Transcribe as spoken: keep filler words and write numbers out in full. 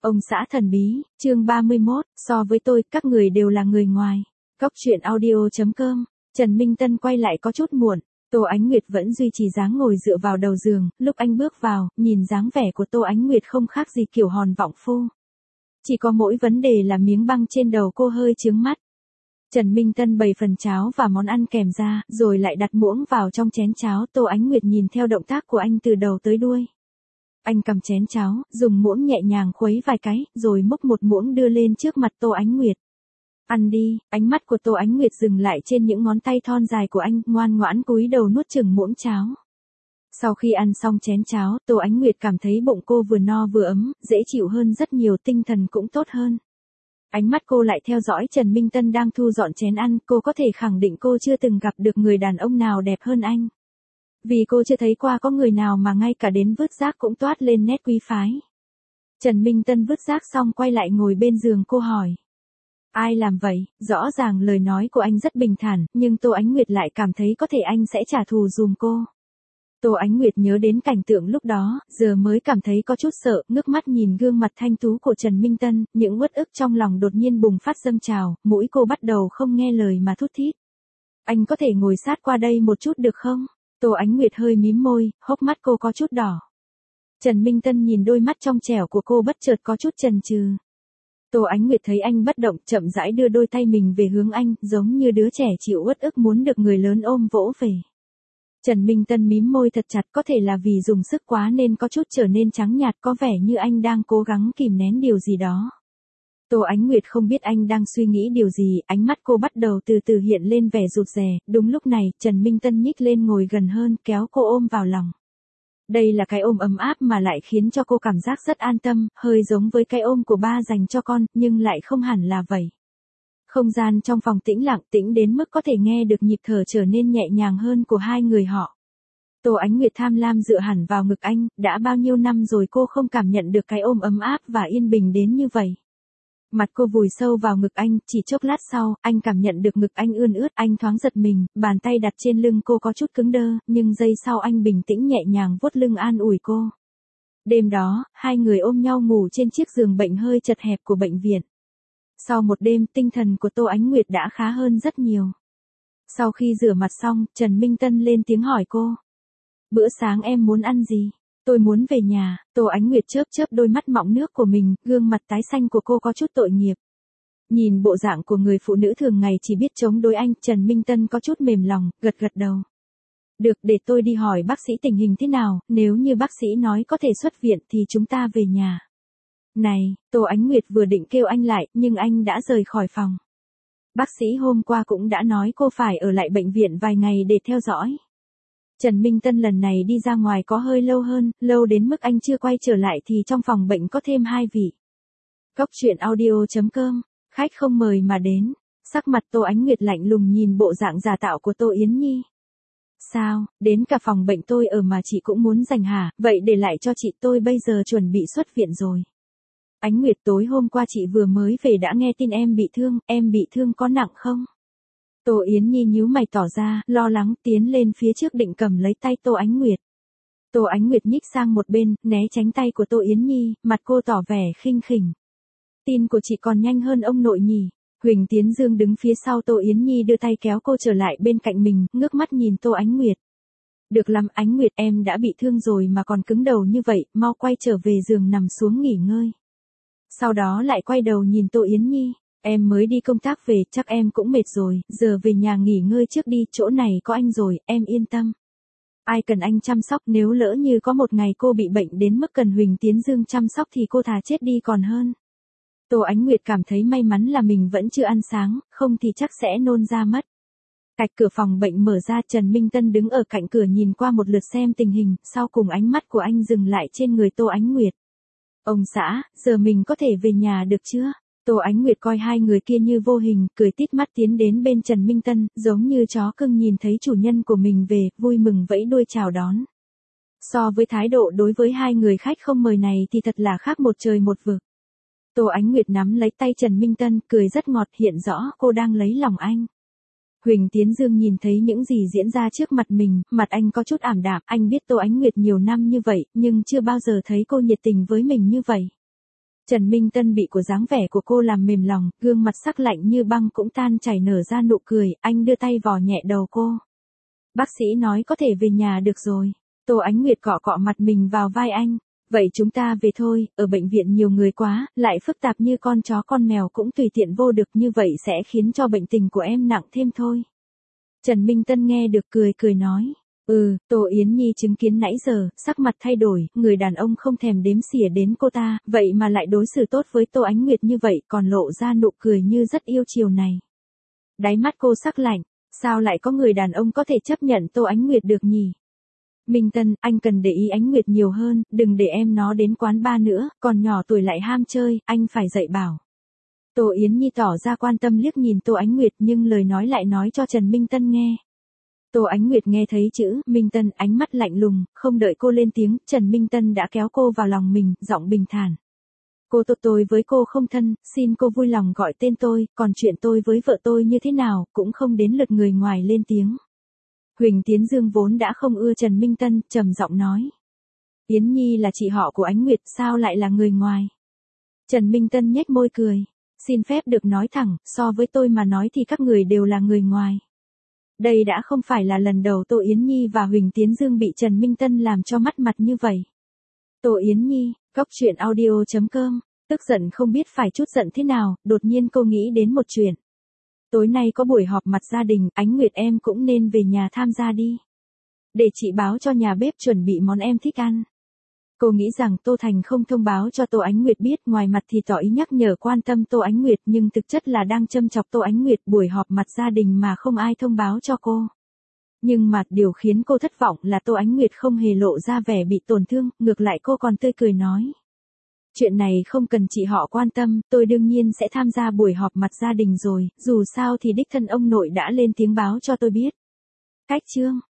Ông xã thần bí, chương ba mươi mốt, so với tôi, các người đều là người ngoài. Góc truyện audio chấm com, Trần Minh Tân quay lại có chút muộn, Tô Ánh Nguyệt vẫn duy trì dáng ngồi dựa vào đầu giường, lúc anh bước vào, nhìn dáng vẻ của Tô Ánh Nguyệt không khác gì kiểu hòn vọng phu. Chỉ có mỗi vấn đề là miếng băng trên đầu cô hơi chướng mắt. Trần Minh Tân bày phần cháo và món ăn kèm ra, rồi lại đặt muỗng vào trong chén cháo. Tô Ánh Nguyệt nhìn theo động tác của anh từ đầu tới đuôi. Anh cầm chén cháo, dùng muỗng nhẹ nhàng khuấy vài cái, rồi múc một muỗng đưa lên trước mặt Tô Ánh Nguyệt. Ăn đi, ánh mắt của Tô Ánh Nguyệt dừng lại trên những ngón tay thon dài của anh, ngoan ngoãn cúi đầu nuốt chửng muỗng cháo. Sau khi ăn xong chén cháo, Tô Ánh Nguyệt cảm thấy bụng cô vừa no vừa ấm, dễ chịu hơn rất nhiều, tinh thần cũng tốt hơn. Ánh mắt cô lại theo dõi Trần Minh Tân đang thu dọn chén ăn, cô có thể khẳng định cô chưa từng gặp được người đàn ông nào đẹp hơn anh. Vì cô chưa thấy qua có người nào mà ngay cả đến vứt rác cũng toát lên nét quý phái. Trần Minh Tân vứt rác xong quay lại ngồi bên giường cô hỏi. Ai làm vậy? Rõ ràng lời nói của anh rất bình thản, nhưng Tô Ánh Nguyệt lại cảm thấy có thể anh sẽ trả thù giùm cô. Tô Ánh Nguyệt nhớ đến cảnh tượng lúc đó, giờ mới cảm thấy có chút sợ, ngước mắt nhìn gương mặt thanh tú của Trần Minh Tân, những uất ức trong lòng đột nhiên bùng phát dâng trào, mũi cô bắt đầu không nghe lời mà thút thít. Anh có thể ngồi sát qua đây một chút được không? Tô Ánh Nguyệt hơi mím môi, hốc mắt cô có chút đỏ. Trần Minh Tân nhìn đôi mắt trong trẻo của cô bất chợt có chút chần chừ. Tô Ánh Nguyệt thấy anh bất động, chậm rãi đưa đôi tay mình về hướng anh, giống như đứa trẻ chịu uất ức muốn được người lớn ôm vỗ về. Trần Minh Tân mím môi thật chặt, có thể là vì dùng sức quá nên có chút trở nên trắng nhạt, có vẻ như anh đang cố gắng kìm nén điều gì đó. Tô Ánh Nguyệt không biết anh đang suy nghĩ điều gì, ánh mắt cô bắt đầu từ từ hiện lên vẻ rụt rè. Đúng lúc này, Trần Minh Tân nhích lên ngồi gần hơn, kéo cô ôm vào lòng. Đây là cái ôm ấm áp mà lại khiến cho cô cảm giác rất an tâm, hơi giống với cái ôm của ba dành cho con, nhưng lại không hẳn là vậy. Không gian trong phòng tĩnh lặng, tĩnh đến mức có thể nghe được nhịp thở trở nên nhẹ nhàng hơn của hai người họ. Tô Ánh Nguyệt tham lam dựa hẳn vào ngực anh, đã bao nhiêu năm rồi cô không cảm nhận được cái ôm ấm áp và yên bình đến như vậy. Mặt cô vùi sâu vào ngực anh, chỉ chốc lát sau, anh cảm nhận được ngực anh ươn ướt, anh thoáng giật mình, bàn tay đặt trên lưng cô có chút cứng đơ, nhưng giây sau anh bình tĩnh nhẹ nhàng vuốt lưng an ủi cô. Đêm đó, hai người ôm nhau ngủ trên chiếc giường bệnh hơi chật hẹp của bệnh viện. Sau một đêm, tinh thần của Tô Ánh Nguyệt đã khá hơn rất nhiều. Sau khi rửa mặt xong, Trần Minh Tân lên tiếng hỏi cô. Bữa sáng em muốn ăn gì? Tôi muốn về nhà. Tô Ánh Nguyệt chớp chớp đôi mắt mọng nước của mình, gương mặt tái xanh của cô có chút tội nghiệp. Nhìn bộ dạng của người phụ nữ thường ngày chỉ biết chống đối anh, Trần Minh Tân có chút mềm lòng, gật gật đầu. Được, để tôi đi hỏi bác sĩ tình hình thế nào, nếu như bác sĩ nói có thể xuất viện thì chúng ta về nhà. Này, Tô Ánh Nguyệt vừa định kêu anh lại, nhưng anh đã rời khỏi phòng. Bác sĩ hôm qua cũng đã nói cô phải ở lại bệnh viện vài ngày để theo dõi. Trần Minh Tân lần này đi ra ngoài có hơi lâu hơn, lâu đến mức anh chưa quay trở lại thì trong phòng bệnh có thêm hai vị. Góc truyện audio chấm com, khách không mời mà đến, sắc mặt Tô Ánh Nguyệt lạnh lùng nhìn bộ dạng giả tạo của Tô Yến Nhi. Sao, đến cả phòng bệnh tôi ở mà chị cũng muốn giành hả, vậy để lại cho chị, tôi bây giờ chuẩn bị xuất viện rồi. Ánh Nguyệt, tối hôm qua chị vừa mới về đã nghe tin em bị thương, em bị thương có nặng không? Tô Yến Nhi nhíu mày tỏ ra, lo lắng, tiến lên phía trước định cầm lấy tay Tô Ánh Nguyệt. Tô Ánh Nguyệt nhích sang một bên, né tránh tay của Tô Yến Nhi, mặt cô tỏ vẻ khinh khỉnh. Tin của chị còn nhanh hơn ông nội nhỉ? Huỳnh Tiến Dương đứng phía sau Tô Yến Nhi đưa tay kéo cô trở lại bên cạnh mình, ngước mắt nhìn Tô Ánh Nguyệt. Được lắm Ánh Nguyệt, em đã bị thương rồi mà còn cứng đầu như vậy, mau quay trở về giường nằm xuống nghỉ ngơi. Sau đó lại quay đầu nhìn Tô Yến Nhi. Em mới đi công tác về, chắc em cũng mệt rồi, giờ về nhà nghỉ ngơi trước đi, chỗ này có anh rồi, em yên tâm. Ai cần anh chăm sóc, nếu lỡ như có một ngày cô bị bệnh đến mức cần Huỳnh Tiến Dương chăm sóc thì cô thà chết đi còn hơn. Tô Ánh Nguyệt cảm thấy may mắn là mình vẫn chưa ăn sáng, không thì chắc sẽ nôn ra mất. Cạch cửa phòng bệnh mở ra, Trần Minh Tân đứng ở cạnh cửa nhìn qua một lượt xem tình hình, sau cùng ánh mắt của anh dừng lại trên người Tô Ánh Nguyệt. Ông xã, giờ mình có thể về nhà được chưa? Tô Ánh Nguyệt coi hai người kia như vô hình, cười tít mắt tiến đến bên Trần Minh Tân, giống như chó cưng nhìn thấy chủ nhân của mình về, vui mừng vẫy đuôi chào đón. So với thái độ đối với hai người khách không mời này thì thật là khác một trời một vực. Tô Ánh Nguyệt nắm lấy tay Trần Minh Tân, cười rất ngọt, hiện rõ cô đang lấy lòng anh. Huỳnh Tiến Dương nhìn thấy những gì diễn ra trước mặt mình, mặt anh có chút ảm đạm, anh biết Tô Ánh Nguyệt nhiều năm như vậy, nhưng chưa bao giờ thấy cô nhiệt tình với mình như vậy. Trần Minh Tân bị của dáng vẻ của cô làm mềm lòng, gương mặt sắc lạnh như băng cũng tan chảy nở ra nụ cười, anh đưa tay vò nhẹ đầu cô. Bác sĩ nói có thể về nhà được rồi. Tô Ánh Nguyệt cọ cọ mặt mình vào vai anh. Vậy chúng ta về thôi, ở bệnh viện nhiều người quá, lại phức tạp như con chó con mèo cũng tùy tiện vô được, như vậy sẽ khiến cho bệnh tình của em nặng thêm thôi. Trần Minh Tân nghe được cười cười nói. Ừ, Tô Yến Nhi chứng kiến nãy giờ, sắc mặt thay đổi, người đàn ông không thèm đếm xỉa đến cô ta, vậy mà lại đối xử tốt với Tô Ánh Nguyệt như vậy, còn lộ ra nụ cười như rất yêu chiều này. Đáy mắt cô sắc lạnh, sao lại có người đàn ông có thể chấp nhận Tô Ánh Nguyệt được nhỉ? Minh Tân, anh cần để ý Ánh Nguyệt nhiều hơn, đừng để em nó đến quán bar nữa, còn nhỏ tuổi lại ham chơi, anh phải dạy bảo. Tô Yến Nhi tỏ ra quan tâm liếc nhìn Tô Ánh Nguyệt nhưng lời nói lại nói cho Trần Minh Tân nghe. Tô Ánh Nguyệt nghe thấy chữ Minh Tân, ánh mắt lạnh lùng, không đợi cô lên tiếng, Trần Minh Tân đã kéo cô vào lòng mình, giọng bình thản. Cô tôi tôi với cô không thân, xin cô vui lòng gọi tên tôi, còn chuyện tôi với vợ tôi như thế nào, cũng không đến lượt người ngoài lên tiếng. Huỳnh Tiến Dương vốn đã không ưa Trần Minh Tân, trầm giọng nói. Yến Nhi là chị họ của Ánh Nguyệt, sao lại là người ngoài? Trần Minh Tân nhếch môi cười. Xin phép được nói thẳng, so với tôi mà nói thì các người đều là người ngoài. Đây đã không phải là lần đầu Tô Yến Nhi và Huỳnh Tiến Dương bị Trần Minh Tân làm cho mắt mặt như vậy. Tô Yến Nhi, góc truyện audio chấm com, tức giận không biết phải chút giận thế nào, đột nhiên cô nghĩ đến một chuyện. Tối nay có buổi họp mặt gia đình, Ánh Nguyệt em cũng nên về nhà tham gia đi. Để chị báo cho nhà bếp chuẩn bị món em thích ăn. Cô nghĩ rằng Tô Thành không thông báo cho Tô Ánh Nguyệt biết, ngoài mặt thì tỏ ý nhắc nhở quan tâm Tô Ánh Nguyệt nhưng thực chất là đang châm chọc Tô Ánh Nguyệt, buổi họp mặt gia đình mà không ai thông báo cho cô. Nhưng mà điều khiến cô thất vọng là Tô Ánh Nguyệt không hề lộ ra vẻ bị tổn thương, ngược lại cô còn tươi cười nói. Chuyện này không cần chị họ quan tâm, tôi đương nhiên sẽ tham gia buổi họp mặt gia đình rồi, dù sao thì đích thân ông nội đã lên tiếng báo cho tôi biết. Cách chương